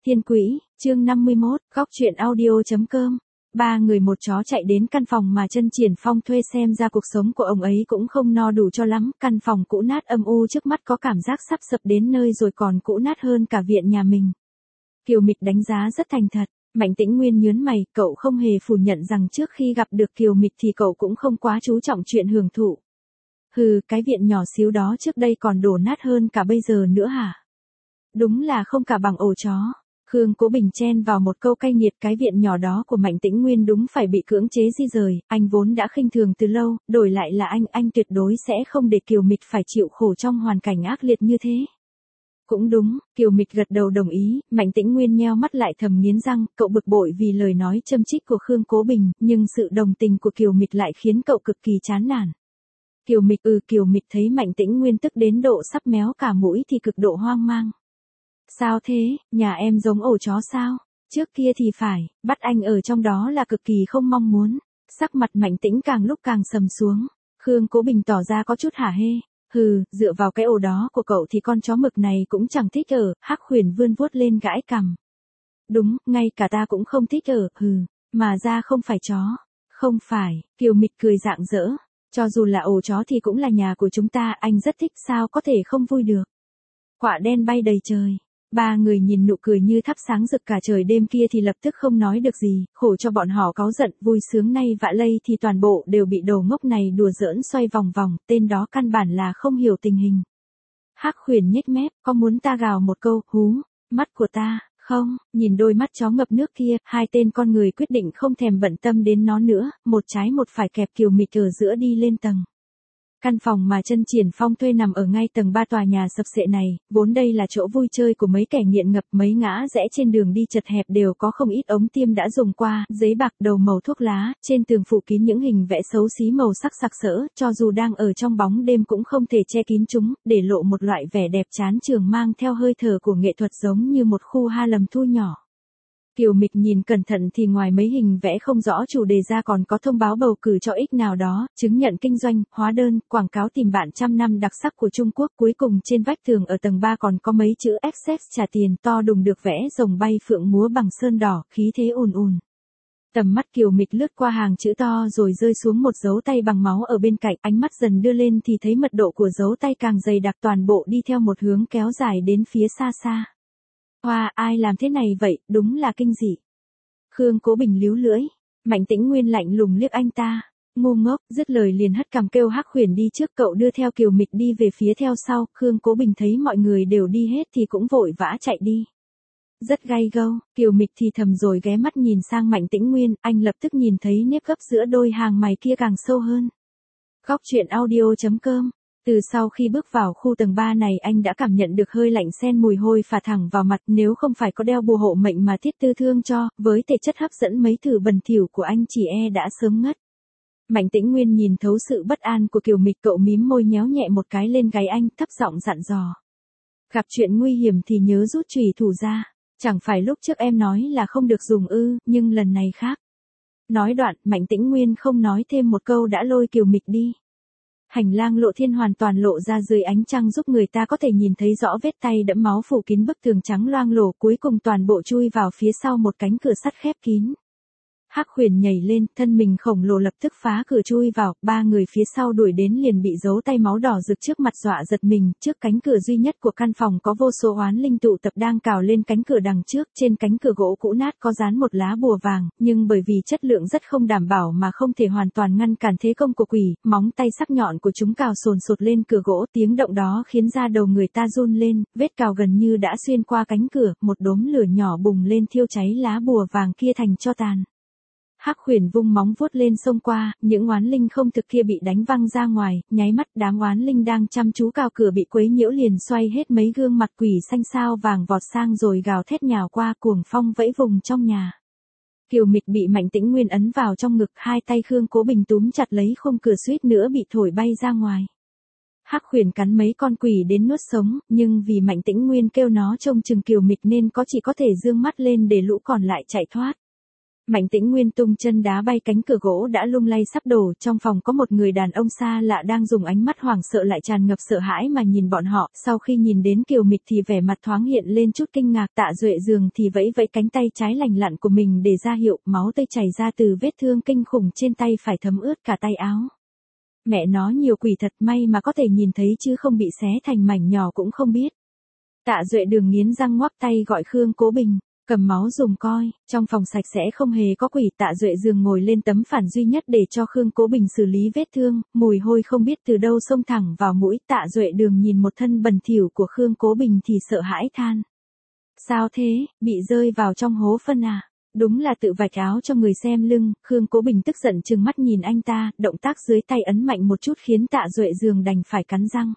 Thiên Quỹ, chương 51, góc truyện audio.com. Ba người một chó chạy đến căn phòng mà Chân Triển Phong thuê, xem ra cuộc sống của ông ấy cũng không no đủ cho lắm, căn phòng cũ nát âm u trước mắt có cảm giác sắp sập đến nơi rồi, còn cũ nát hơn cả viện nhà mình. Kiều Mịch đánh giá rất thành thật. Mạnh Tĩnh Nguyên nhớn mày, cậu không hề phủ nhận rằng trước khi gặp được Kiều Mịch thì cậu cũng không quá chú trọng chuyện hưởng thụ. Hừ, cái viện nhỏ xíu đó trước đây còn đổ nát hơn cả bây giờ nữa hả? Đúng là không cả bằng ổ chó. Khương Cố Bình chen vào một câu cay nghiệt, cái viện nhỏ đó của Mạnh Tĩnh Nguyên đúng phải bị cưỡng chế di rời, anh vốn đã khinh thường từ lâu, đổi lại là anh tuyệt đối sẽ không để Kiều Mịch phải chịu khổ trong hoàn cảnh ác liệt như thế. Cũng đúng, Kiều Mịch gật đầu đồng ý. Mạnh Tĩnh Nguyên nheo mắt lại thầm nghiến răng, cậu bực bội vì lời nói châm chích của Khương Cố Bình, nhưng sự đồng tình của Kiều Mịch lại khiến cậu cực kỳ chán nản. Kiều Mịch thấy Mạnh Tĩnh Nguyên tức đến độ sắp méo cả mũi thì cực độ hoang mang. Sao thế, nhà em giống ổ chó sao? Trước kia thì phải, bắt anh ở trong đó là cực kỳ không mong muốn. Sắc mặt Mạnh Tĩnh càng lúc càng sầm xuống. Khương Cố Bình tỏ ra có chút hả hê. Hừ, dựa vào cái ổ đó của cậu thì con chó mực này cũng chẳng thích ở. Hắc Huyền vươn vuốt lên gãi cằm. Đúng, ngay cả ta cũng không thích ở. Hừ, mà ra không phải chó. Không phải, Kiều Mịch cười rạng rỡ. Cho dù là ổ chó thì cũng là nhà của chúng ta, anh rất thích, sao có thể không vui được. Quạ đen bay đầy trời. Ba người nhìn nụ cười như thắp sáng rực cả trời đêm kia thì lập tức không nói được gì, khổ cho bọn họ cáu giận, vui sướng nay vạ lây thì toàn bộ đều bị đồ ngốc này đùa giỡn xoay vòng vòng, tên đó căn bản là không hiểu tình hình. Hắc Huyền nhếch mép, có muốn ta gào một câu, hú, mắt của ta, không, nhìn đôi mắt chó ngập nước kia, hai tên con người quyết định không thèm bận tâm đến nó nữa, một trái một phải kẹp Kiều Mịch ở giữa đi lên tầng. Căn phòng mà Chân Triển Phong thuê nằm ở ngay tầng 3 tòa nhà sập xệ này, vốn đây là chỗ vui chơi của mấy kẻ nghiện ngập, mấy ngã rẽ trên đường đi chật hẹp đều có không ít ống tiêm đã dùng qua, giấy bạc, đầu màu thuốc lá, trên tường phủ kín những hình vẽ xấu xí màu sắc sặc sỡ, cho dù đang ở trong bóng đêm cũng không thể che kín chúng, để lộ một loại vẻ đẹp chán chường mang theo hơi thở của nghệ thuật, giống như một khu Harlem thu nhỏ. Kiều Mịch nhìn cẩn thận thì ngoài mấy hình vẽ không rõ chủ đề ra còn có thông báo bầu cử cho ích nào đó, chứng nhận kinh doanh, hóa đơn, quảng cáo tìm bạn trăm năm đặc sắc của Trung Quốc. Cuối cùng trên vách tường ở tầng 3 còn có mấy chữ Access trả tiền to đùng được vẽ rồng bay phượng múa bằng sơn đỏ, khí thế ùn ùn. Tầm mắt Kiều Mịch lướt qua hàng chữ to rồi rơi xuống một dấu tay bằng máu ở bên cạnh, ánh mắt dần đưa lên thì thấy mật độ của dấu tay càng dày đặc, toàn bộ đi theo một hướng kéo dài đến phía xa xa. Hoa, ai làm thế này vậy, đúng là kinh dị. Khương Cố Bình líu lưỡi. Mạnh Tĩnh Nguyên lạnh lùng liếc anh ta. Ngu ngốc, dứt lời liền hất cằm kêu Hắc Huyền đi trước, cậu đưa theo Kiều Mịch đi về phía theo sau. Khương Cố Bình thấy mọi người đều đi hết thì cũng vội vã chạy đi. Rất gay gâu, Kiều Mịch thì thầm rồi ghé mắt nhìn sang Mạnh Tĩnh Nguyên, anh lập tức nhìn thấy nếp gấp giữa đôi hàng mày kia càng sâu hơn. Góc truyện audio.com. Từ sau khi bước vào khu tầng 3 này anh đã cảm nhận được hơi lạnh xen mùi hôi phả thẳng vào mặt, nếu không phải có đeo bùa hộ mệnh mà Thiết Tư thương cho, với thể chất hấp dẫn mấy thử bẩn thỉu của anh chỉ đã sớm ngất. Mạnh Tĩnh Nguyên nhìn thấu sự bất an của Kiều Mịch, cậu mím môi nhéo nhẹ một cái lên gáy anh, thấp giọng dặn dò. Gặp chuyện nguy hiểm thì nhớ rút chùy thủ ra, chẳng phải lúc trước em nói là không được dùng ư, nhưng lần này khác. Nói đoạn, Mạnh Tĩnh Nguyên không nói thêm một câu đã lôi Kiều Mịch đi. Hành lang lộ thiên hoàn toàn lộ ra dưới ánh trăng, giúp người ta có thể nhìn thấy rõ vết tay đẫm máu phủ kín bức tường trắng loang lổ, cuối cùng toàn bộ chui vào phía sau một cánh cửa sắt khép kín. Hắc Huyền nhảy lên, thân mình khổng lồ lập tức phá cửa chui vào, ba người phía sau đuổi đến liền bị dấu tay máu đỏ rực trước mặt dọa giật mình. Trước cánh cửa duy nhất của căn phòng có vô số oán linh tụ tập đang cào lên cánh cửa đằng trước, trên cánh cửa gỗ cũ nát có dán một lá bùa vàng, nhưng bởi vì chất lượng rất không đảm bảo mà không thể hoàn toàn ngăn cản thế công của quỷ, móng tay sắc nhọn của chúng cào sồn sột lên cửa gỗ, tiếng động đó khiến da đầu người ta run lên, vết cào gần như đã xuyên qua cánh cửa, một đốm lửa nhỏ bùng lên thiêu cháy lá bùa vàng kia thành tro tàn. Hắc Huyền vung móng vuốt lên xông qua, những oán linh không thực kia bị đánh văng ra ngoài, nháy mắt đám oán linh đang chăm chú cào cửa bị quấy nhiễu liền xoay hết mấy gương mặt quỷ xanh sao vàng vọt sang rồi gào thét nhào qua, cuồng phong vẫy vùng trong nhà. Kiều Mịch bị Mạnh Tĩnh Nguyên ấn vào trong ngực, hai tay Khương Cố Bình túm chặt lấy khung cửa suýt nữa bị thổi bay ra ngoài. Hắc Huyền cắn mấy con quỷ đến nuốt sống, nhưng vì Mạnh Tĩnh Nguyên kêu nó trông chừng Kiều Mịch nên chỉ có thể dương mắt lên để lũ còn lại chạy thoát. Mạnh Tĩnh Nguyên tung chân đá bay cánh cửa gỗ đã lung lay sắp đổ, trong phòng có một người đàn ông xa lạ đang dùng ánh mắt hoảng sợ lại tràn ngập sợ hãi mà nhìn bọn họ, sau khi nhìn đến Kiều Mịch thì vẻ mặt thoáng hiện lên chút kinh ngạc, Tạ Duệ Dường thì vẫy vẫy cánh tay trái lành lặn của mình để ra hiệu, máu tươi chảy ra từ vết thương kinh khủng trên tay phải thấm ướt cả tay áo. Mẹ nó nhiều quỷ thật, may mà có thể nhìn thấy chứ không bị xé thành mảnh nhỏ cũng không biết. Tạ Duệ Đường nghiến răng ngoắc tay gọi Khương Cố Bình. Cầm máu dùng coi, trong phòng sạch sẽ không hề có quỷ. Tạ Duệ Dường ngồi lên tấm phản duy nhất để cho Khương Cố Bình xử lý vết thương, mùi hôi không biết từ đâu xông thẳng vào mũi. Tạ Duệ Đường nhìn một thân bẩn thỉu của Khương Cố Bình thì sợ hãi than. Sao thế, bị rơi vào trong hố phân à? Đúng là tự vạch áo cho người xem lưng. Khương Cố Bình tức giận trừng mắt nhìn anh ta, động tác dưới tay ấn mạnh một chút khiến Tạ Duệ Dường đành phải cắn răng.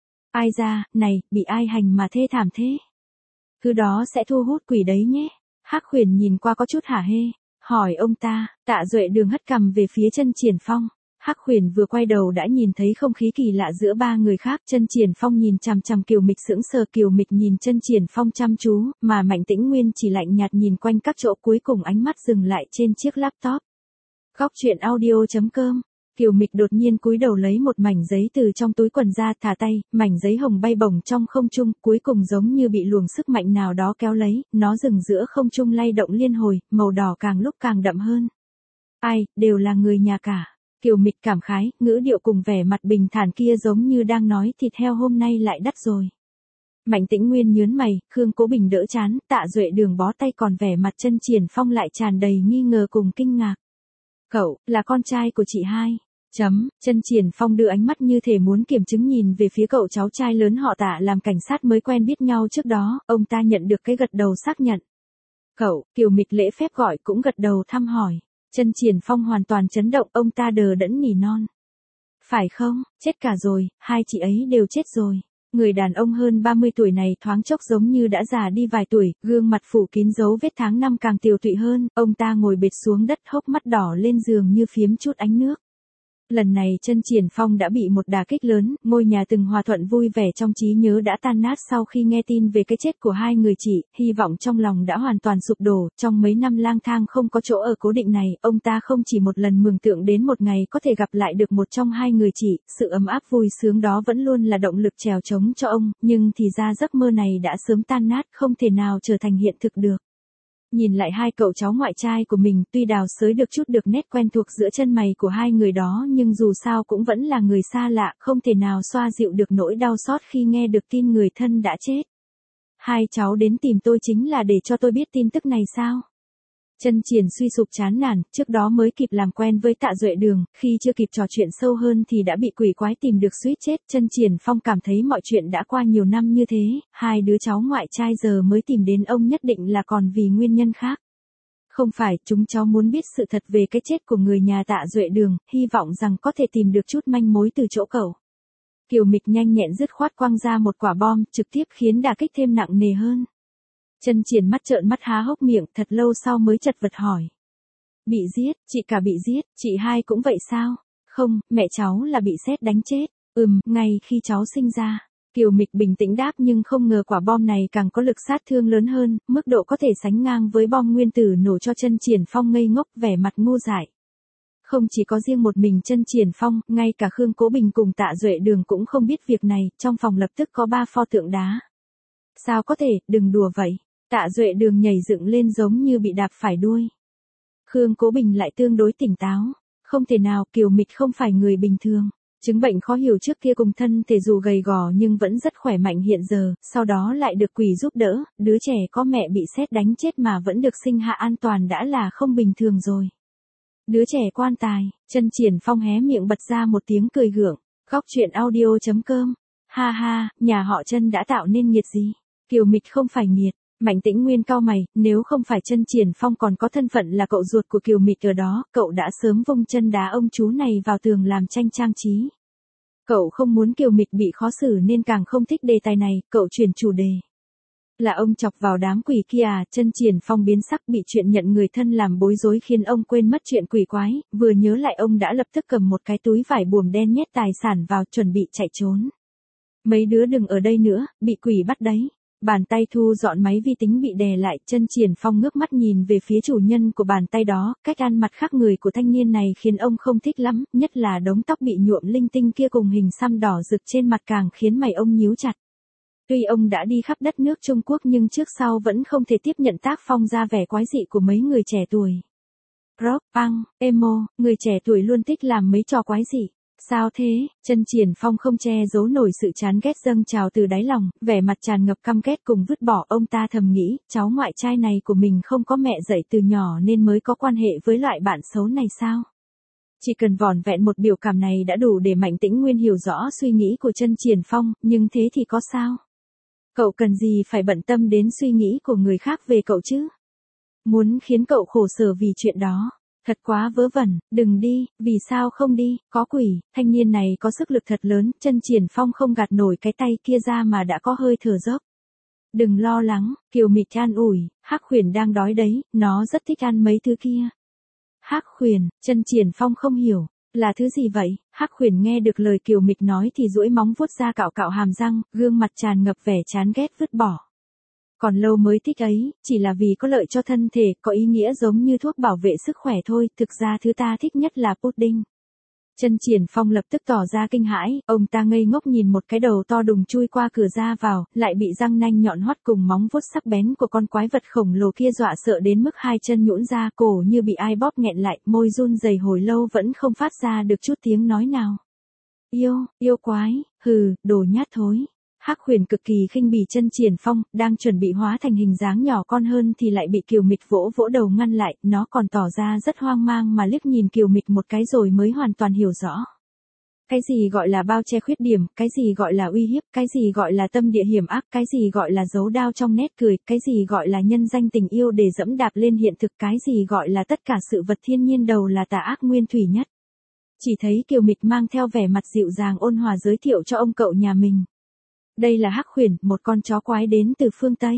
Ai ra, này, bị ai hành mà thê thảm thế? Thứ đó sẽ thu hút quỷ đấy nhé. Hắc Huyền nhìn qua có chút hả hê, hỏi ông ta. Tạ Duệ Đường hất cằm về phía Chân Triển Phong. Hắc Huyền vừa quay đầu đã nhìn thấy không khí kỳ lạ giữa ba người khác. Chân Triển Phong nhìn chằm chằm Kiều Mịch sững sờ, Kiều Mịch nhìn Chân Triển Phong chăm chú, mà Mạnh Tĩnh Nguyên chỉ lạnh nhạt nhìn quanh các chỗ, cuối cùng ánh mắt dừng lại trên chiếc laptop. Góc truyện audio.com. Kiều Mịch đột nhiên cúi đầu lấy một mảnh giấy từ trong túi quần ra, thả tay, mảnh giấy hồng bay bổng trong không trung, cuối cùng giống như bị luồng sức mạnh nào đó kéo lấy, nó dừng giữa không trung lay động liên hồi, màu đỏ càng lúc càng đậm hơn. Ai, đều là người nhà cả. Kiều Mịch cảm khái, ngữ điệu cùng vẻ mặt bình thản kia giống như đang nói thịt heo hôm nay lại đắt rồi. Mạnh Tĩnh Nguyên nhớn mày, Khương Cố Bình đỡ chán, Tạ Duệ Đường bó tay, còn vẻ mặt Chân Triển Phong lại tràn đầy nghi ngờ cùng kinh ngạc. Cậu, là con trai của chị hai. Chân Triển Phong đưa ánh mắt như thể muốn kiểm chứng nhìn về phía cậu cháu trai lớn họ Tạ làm cảnh sát mới quen biết nhau trước đó, ông ta nhận được cái gật đầu xác nhận. Cậu, Kiều Mịch lễ phép gọi cũng gật đầu thăm hỏi. Chân Triển Phong hoàn toàn chấn động, ông ta đờ đẫn nỉ non. Phải không, chết cả rồi, hai chị ấy đều chết rồi. Người đàn ông hơn 30 tuổi này thoáng chốc giống như đã già đi vài tuổi, gương mặt phủ kín dấu vết tháng năm càng tiều tụy hơn, ông ta ngồi bệt xuống đất, hốc mắt đỏ lên giường như phiếm chút ánh nước. Lần này Chân Triển Phong đã bị một đả kích lớn, ngôi nhà từng hòa thuận vui vẻ trong trí nhớ đã tan nát sau khi nghe tin về cái chết của hai người chị, hy vọng trong lòng đã hoàn toàn sụp đổ. Trong mấy năm lang thang không có chỗ ở cố định này, ông ta không chỉ một lần mường tượng đến một ngày có thể gặp lại được một trong hai người chị, sự ấm áp vui sướng đó vẫn luôn là động lực trèo trống cho ông, nhưng thì ra giấc mơ này đã sớm tan nát, không thể nào trở thành hiện thực được. Nhìn lại hai cậu cháu ngoại trai của mình, tuy đào xới được chút được nét quen thuộc giữa chân mày của hai người đó, nhưng dù sao cũng vẫn là người xa lạ, không thể nào xoa dịu được nỗi đau xót khi nghe được tin người thân đã chết. Hai cháu đến tìm tôi chính là để cho tôi biết tin tức này sao? Chân Triển suy sụp chán nản, trước đó mới kịp làm quen với Tạ Duệ Đường, khi chưa kịp trò chuyện sâu hơn thì đã bị quỷ quái tìm được suýt chết. Chân Triển Phong cảm thấy mọi chuyện đã qua nhiều năm như thế, hai đứa cháu ngoại trai giờ mới tìm đến ông nhất định là còn vì nguyên nhân khác. Không phải, chúng cháu muốn biết sự thật về cái chết của người nhà Tạ Duệ Đường, hy vọng rằng có thể tìm được chút manh mối từ chỗ cậu. Kiều Mịch nhanh nhẹn dứt khoát quăng ra một quả bom, trực tiếp khiến đả kích thêm nặng nề hơn. Chân Triển mắt trợn mắt há hốc miệng, thật lâu sau mới chật vật hỏi. Bị giết, chị cả bị giết, chị hai cũng vậy sao? Không, mẹ cháu là bị sét đánh chết. Ngay khi cháu sinh ra. Kiều Mịch bình tĩnh đáp, nhưng không ngờ quả bom này càng có lực sát thương lớn hơn, mức độ có thể sánh ngang với bom nguyên tử nổ cho Chân Triển Phong ngây ngốc, vẻ mặt ngu dại. Không chỉ có riêng một mình Chân Triển Phong, ngay cả Khương Cố Bình cùng Tạ Duệ Đường cũng không biết việc này, trong phòng lập tức có 3 pho tượng đá. Sao có thể, đừng đùa vậy. Tạ Duệ Đường nhảy dựng lên giống như bị đạp phải đuôi. Khương Cố Bình lại tương đối tỉnh táo. Không thể nào, Kiều Mịch không phải người bình thường. Chứng bệnh khó hiểu trước kia cùng thân thể dù gầy gò nhưng vẫn rất khỏe mạnh hiện giờ, sau đó lại được quỷ giúp đỡ, đứa trẻ có mẹ bị sét đánh chết mà vẫn được sinh hạ an toàn đã là không bình thường rồi. Đứa trẻ quan tài. Chân Triển Phong hé miệng bật ra một tiếng cười gượng. Góc truyện audio.com. Ha ha, nhà họ Chân đã tạo nên nghiệt gì? Kiều Mịch không phải nghiệt. Mạnh Tĩnh Nguyên cau mày, nếu không phải Chân Triển Phong còn có thân phận là cậu ruột của Kiều Mịch ở đó, cậu đã sớm vung chân đá ông chú này vào tường làm tranh trang trí. Cậu không muốn Kiều Mịch bị khó xử nên càng không thích đề tài này, cậu chuyển chủ đề. Là ông chọc vào đám quỷ kia à? Chân Triển Phong biến sắc, bị chuyện nhận người thân làm bối rối khiến ông quên mất chuyện quỷ quái, vừa nhớ lại ông đã lập tức cầm một cái túi vải buồm đen nhét tài sản vào chuẩn bị chạy trốn. Mấy đứa đừng ở đây nữa, bị quỷ bắt đấy. Bàn tay thu dọn máy vi tính bị đè lại, Chân Triển Phong ngước mắt nhìn về phía chủ nhân của bàn tay đó, cách ăn mặc khác người của thanh niên này khiến ông không thích lắm, nhất là đống tóc bị nhuộm linh tinh kia cùng hình xăm đỏ rực trên mặt càng khiến mày ông nhíu chặt. Tuy ông đã đi khắp đất nước Trung Quốc nhưng trước sau vẫn không thể tiếp nhận tác phong ra vẻ quái dị của mấy người trẻ tuổi. Rock, punk, emo, người trẻ tuổi luôn thích làm mấy trò quái dị. Sao thế? Chân Triển Phong không che giấu nổi sự chán ghét dâng trào từ đáy lòng, vẻ mặt tràn ngập căm ghét cùng vứt bỏ. Ông ta thầm nghĩ, cháu ngoại trai này của mình không có mẹ dạy từ nhỏ nên mới có quan hệ với loại bạn xấu này sao? Chỉ cần vỏn vẹn một biểu cảm này đã đủ để Mạnh Tĩnh Nguyên hiểu rõ suy nghĩ của Chân Triển Phong, nhưng thế thì có sao? Cậu cần gì phải bận tâm đến suy nghĩ của người khác về cậu chứ? Muốn khiến cậu khổ sở vì chuyện đó. Thật quá vớ vẩn, đừng đi, vì sao không đi, có quỷ, thanh niên này có sức lực thật lớn, Chân Triển Phong không gạt nổi cái tay kia ra mà đã có hơi thở dốc. Đừng lo lắng, Kiều Mịch an ủi, Hắc Huyền đang đói đấy, nó rất thích ăn mấy thứ kia. Hắc Huyền, Chân Triển Phong không hiểu, là thứ gì vậy? Hắc Huyền nghe được lời Kiều Mịch nói thì duỗi móng vuốt ra cạo cạo hàm răng, gương mặt tràn ngập vẻ chán ghét vứt bỏ. Còn lâu mới thích ấy, chỉ là vì có lợi cho thân thể, có ý nghĩa giống như thuốc bảo vệ sức khỏe thôi, thực ra thứ ta thích nhất là pudding. Chân Triển Phong lập tức tỏ ra kinh hãi, ông ta ngây ngốc nhìn một cái đầu to đùng chui qua cửa ra vào, lại bị răng nanh nhọn hoắt cùng móng vuốt sắc bén của con quái vật khổng lồ kia dọa sợ đến mức hai chân nhũn ra, cổ như bị ai bóp nghẹn lại, môi run rẩy hồi lâu vẫn không phát ra được chút tiếng nói nào. Yêu quái, hừ, đồ nhát thối. Hắc Huyền cực kỳ khinh bỉ Chân Triển Phong, đang chuẩn bị hóa thành hình dáng nhỏ con hơn thì lại bị Kiều Mịch vỗ vỗ đầu ngăn lại, nó còn tỏ ra rất hoang mang mà liếc nhìn Kiều Mịch một cái rồi mới hoàn toàn hiểu rõ. Cái gì gọi là bao che khuyết điểm, cái gì gọi là uy hiếp, cái gì gọi là tâm địa hiểm ác, cái gì gọi là giấu đao trong nét cười, cái gì gọi là nhân danh tình yêu để dẫm đạp lên hiện thực, cái gì gọi là tất cả sự vật thiên nhiên đầu là tà ác nguyên thủy nhất. Chỉ thấy Kiều Mịch mang theo vẻ mặt dịu dàng ôn hòa giới thiệu cho ông cậu nhà mình. Đây là Hắc Huyền, một con chó quái đến từ phương Tây.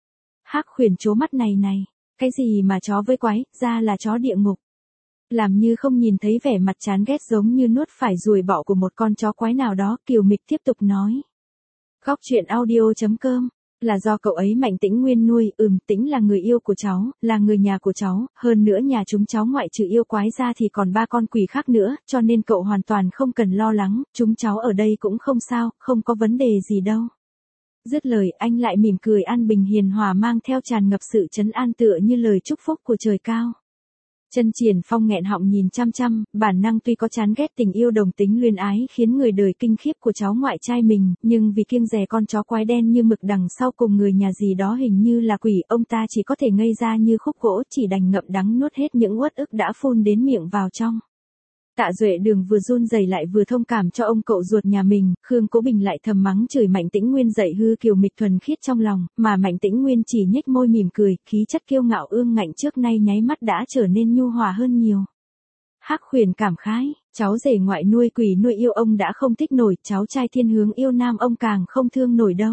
Hắc Huyền trố mắt này, cái gì mà chó với quái, ra là chó địa ngục. Làm như không nhìn thấy vẻ mặt chán ghét giống như nuốt phải ruồi bọ của một con chó quái nào đó, Kiều Mịch tiếp tục nói. Góc truyện audio.com, là do cậu ấy Mạnh Tĩnh Nguyên nuôi, Tĩnh là người yêu của cháu, là người nhà của cháu, hơn nữa nhà chúng cháu ngoại trừ yêu quái ra thì còn 3 con quỷ khác nữa, cho nên cậu hoàn toàn không cần lo lắng, chúng cháu ở đây cũng không sao, không có vấn đề gì đâu. Dứt lời anh lại mỉm cười an bình hiền hòa mang theo tràn ngập sự trấn an tựa như lời chúc phúc của trời cao. Chân Triển Phong nghẹn họng nhìn chăm chăm, bản năng tuy có chán ghét tình yêu đồng tính luyến ái khiến người đời kinh khiếp của cháu ngoại trai mình, nhưng vì kiêng dè con chó quái đen như mực đằng sau cùng người nhà gì đó hình như là quỷ, ông ta chỉ có thể ngây ra như khúc gỗ, chỉ đành ngậm đắng nuốt hết những uất ức đã phun đến miệng vào trong. Tạ Duệ Đường vừa run rẩy lại vừa thông cảm cho ông cậu ruột nhà mình, Khương Cố Bình lại thầm mắng chửi Mạnh Tĩnh Nguyên dạy hư Kiều Mịch thuần khiết trong lòng, mà Mạnh Tĩnh Nguyên chỉ nhếch môi mỉm cười, khí chất kiêu ngạo ương ngạnh trước nay nháy mắt đã trở nên nhu hòa hơn nhiều. Hắc Huyền cảm khái, cháu rể ngoại nuôi quỷ nuôi yêu ông đã không thích nổi, cháu trai thiên hướng yêu nam ông càng không thương nổi đâu.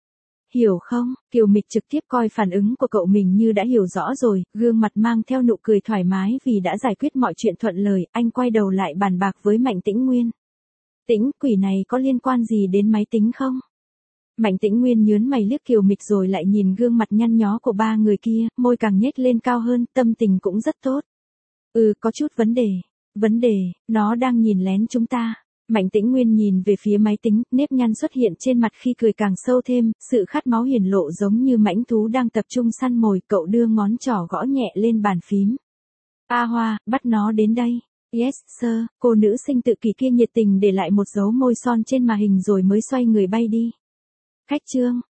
Hiểu không? Kiều Mịch trực tiếp coi phản ứng của cậu mình như đã hiểu rõ rồi, gương mặt mang theo nụ cười thoải mái vì đã giải quyết mọi chuyện thuận lời, anh quay đầu lại bàn bạc với Mạnh Tĩnh Nguyên. Tĩnh, quỷ này có liên quan gì đến máy tính không? Mạnh Tĩnh Nguyên nhớn mày liếc Kiều Mịch rồi lại nhìn gương mặt nhăn nhó của 3 người kia, môi càng nhếch lên cao hơn, tâm tình cũng rất tốt. Có chút vấn đề, nó đang nhìn lén chúng ta. Mạnh Tĩnh Nguyên nhìn về phía máy tính, nếp nhăn xuất hiện trên mặt khi cười càng sâu thêm, sự khát máu hiển lộ giống như mãnh thú đang tập trung săn mồi, cậu đưa ngón trỏ gõ nhẹ lên bàn phím. A Hoa, bắt nó đến đây. Yes, sir, cô nữ sinh tự kỷ kia nhiệt tình để lại một dấu môi son trên màn hình rồi mới xoay người bay đi. Khách trương,